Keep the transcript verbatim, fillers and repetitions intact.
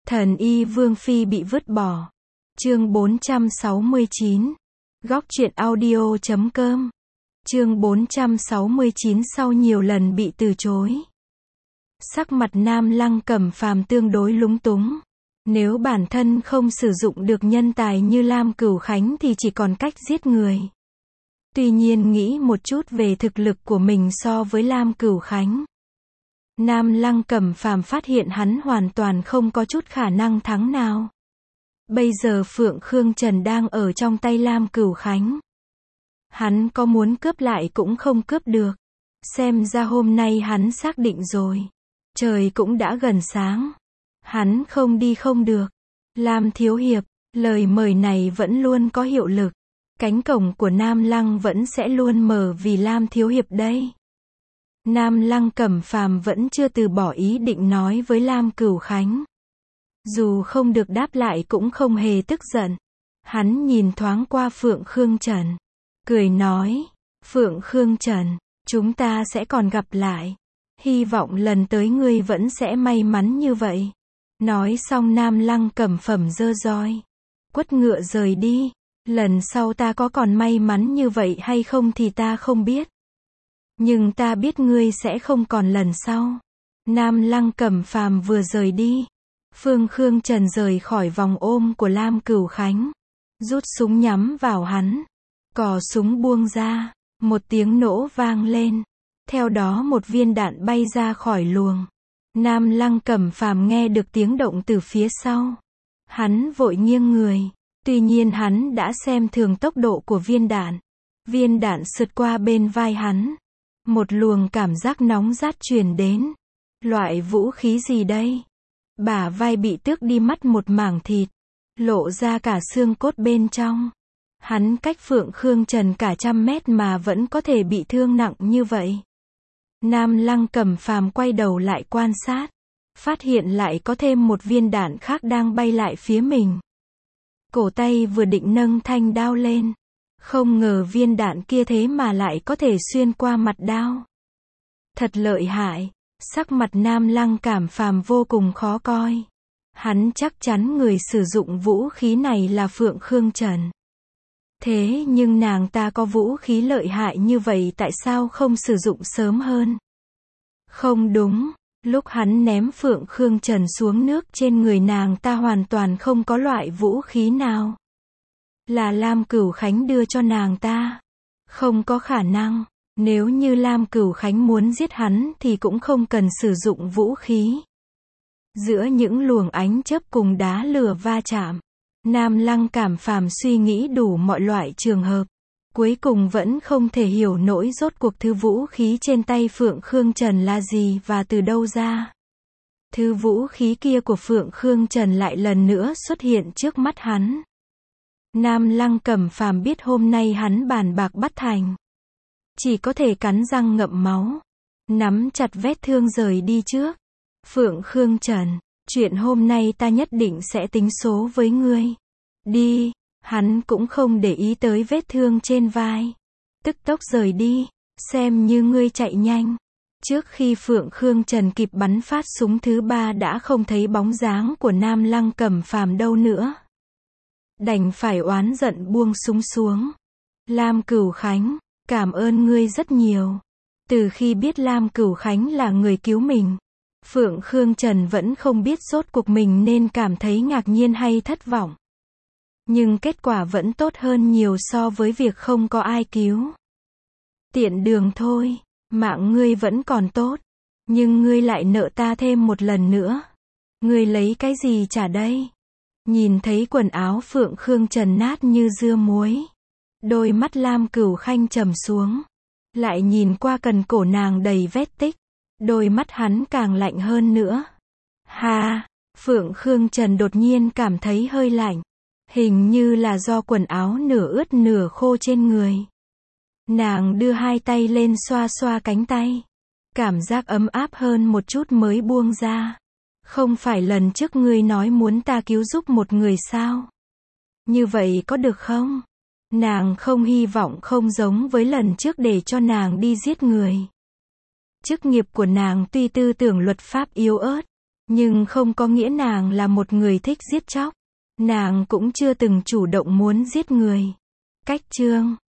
Thần y Vương Phi bị vứt bỏ. Chương bốn trăm sáu mươi chín. Góc truyện audio chấm com. Chương bốn trăm sáu mươi chín sau nhiều lần bị từ chối. Sắc mặt Nam Lăng Cẩm Phàm tương đối lúng túng. Nếu bản thân không sử dụng được nhân tài như Lam Cửu Khánh thì chỉ còn cách giết người. Tuy nhiên nghĩ một chút về thực lực của mình so với Lam Cửu Khánh, Nam Lăng Cẩm Phàm phát hiện hắn hoàn toàn không có chút khả năng thắng nào. Bây giờ Phượng Khương Trần đang ở trong tay Lam Cửu Khánh. Hắn có muốn cướp lại cũng không cướp được. Xem ra hôm nay hắn xác định rồi. Trời cũng đã gần sáng. Hắn không đi không được. Lam thiếu hiệp, lời mời này vẫn luôn có hiệu lực. Cánh cổng của Nam Lăng vẫn sẽ luôn mở vì Lam thiếu hiệp đây. Nam Lăng Cẩm Phàm vẫn chưa từ bỏ ý định nói với Lam Cửu Khánh. Dù không được đáp lại cũng không hề tức giận. Hắn nhìn thoáng qua Phượng Khương Trần, cười nói, Phượng Khương Trần, chúng ta sẽ còn gặp lại. Hy vọng lần tới ngươi vẫn sẽ may mắn như vậy. Nói xong Nam Lăng Cẩm Phàm giơ roi, quất ngựa rời đi. Lần sau ta có còn may mắn như vậy hay không thì ta không biết. Nhưng ta biết ngươi sẽ không còn lần sau. Nam Lăng Cẩm Phàm vừa rời đi, Phương Khương Trần rời khỏi vòng ôm của Lam Cửu Khánh, rút súng nhắm vào hắn. Cò súng buông ra, một tiếng nổ vang lên. Theo đó một viên đạn bay ra khỏi luồng. Nam Lăng Cẩm Phàm nghe được tiếng động từ phía sau. Hắn vội nghiêng người. Tuy nhiên hắn đã xem thường tốc độ của viên đạn. Viên đạn sượt qua bên vai hắn. Một luồng cảm giác nóng rát truyền đến. Loại vũ khí gì đây? Bả vai bị tước đi mất một mảng thịt, lộ ra cả xương cốt bên trong. Hắn cách Phượng Khương Trần cả trăm mét mà vẫn có thể bị thương nặng như vậy. Nam Lăng Cẩm Phàm quay đầu lại quan sát, phát hiện lại có thêm một viên đạn khác đang bay lại phía mình. Cổ tay vừa định nâng thanh đao lên, không ngờ viên đạn kia thế mà lại có thể xuyên qua mặt đao. Thật lợi hại. Sắc mặt Nam Lăng Cẩm Phàm vô cùng khó coi. Hắn chắc chắn người sử dụng vũ khí này là Phượng Khương Trần. Thế nhưng nàng ta có vũ khí lợi hại như vậy tại sao không sử dụng sớm hơn? Không đúng, lúc hắn ném Phượng Khương Trần xuống nước trên người nàng ta hoàn toàn không có loại vũ khí nào. Là Lam Cửu Khánh đưa cho nàng ta. Không có khả năng. Nếu như Lam Cửu Khánh muốn giết hắn thì cũng không cần sử dụng vũ khí. Giữa những luồng ánh chớp cùng đá lửa va chạm, Nam Lăng Cẩm Phàm suy nghĩ đủ mọi loại trường hợp. Cuối cùng vẫn không thể hiểu nổi rốt cuộc thứ vũ khí trên tay Phượng Khương Trần là gì và từ đâu ra. Thứ vũ khí kia của Phượng Khương Trần lại lần nữa xuất hiện trước mắt hắn. Nam Lăng Cẩm Phàm biết hôm nay hắn bàn bạc bất thành. Chỉ có thể cắn răng ngậm máu, nắm chặt vết thương rời đi trước. Phượng Khương Trần, chuyện hôm nay ta nhất định sẽ tính số với ngươi. Đi, hắn cũng không để ý tới vết thương trên vai. Tức tốc rời đi, xem như ngươi chạy nhanh. Trước khi Phượng Khương Trần kịp bắn phát súng thứ ba đã không thấy bóng dáng của Nam Lăng Cẩm Phàm đâu nữa. Đành phải oán giận buông súng xuống. Lam Cửu Khánh, cảm ơn ngươi rất nhiều. Từ khi biết Lam Cửu Khánh là người cứu mình, Phượng Khương Trần vẫn không biết rốt cuộc mình nên cảm thấy ngạc nhiên hay thất vọng. Nhưng kết quả vẫn tốt hơn nhiều so với việc không có ai cứu. Tiện đường thôi, mạng ngươi vẫn còn tốt, nhưng ngươi lại nợ ta thêm một lần nữa. Ngươi lấy cái gì trả đây? Nhìn thấy quần áo Phượng Khương Trần nát như dưa muối, đôi mắt Lam Cửu Khanh trầm xuống. Lại nhìn qua cần cổ nàng đầy vết tích, đôi mắt hắn càng lạnh hơn nữa. Ha! Phượng Khương Trần đột nhiên cảm thấy hơi lạnh. Hình như là do quần áo nửa ướt nửa khô trên người. Nàng đưa hai tay lên xoa xoa cánh tay. Cảm giác ấm áp hơn một chút mới buông ra. Không phải lần trước ngươi nói muốn ta cứu giúp một người sao? Như vậy có được không? Nàng không hy vọng không giống với lần trước để cho nàng đi giết người. Chức nghiệp của nàng tuy tư tưởng luật pháp yếu ớt, Nhưng không có nghĩa nàng là một người thích giết chóc. Nàng cũng chưa từng chủ động muốn giết người. Cách chương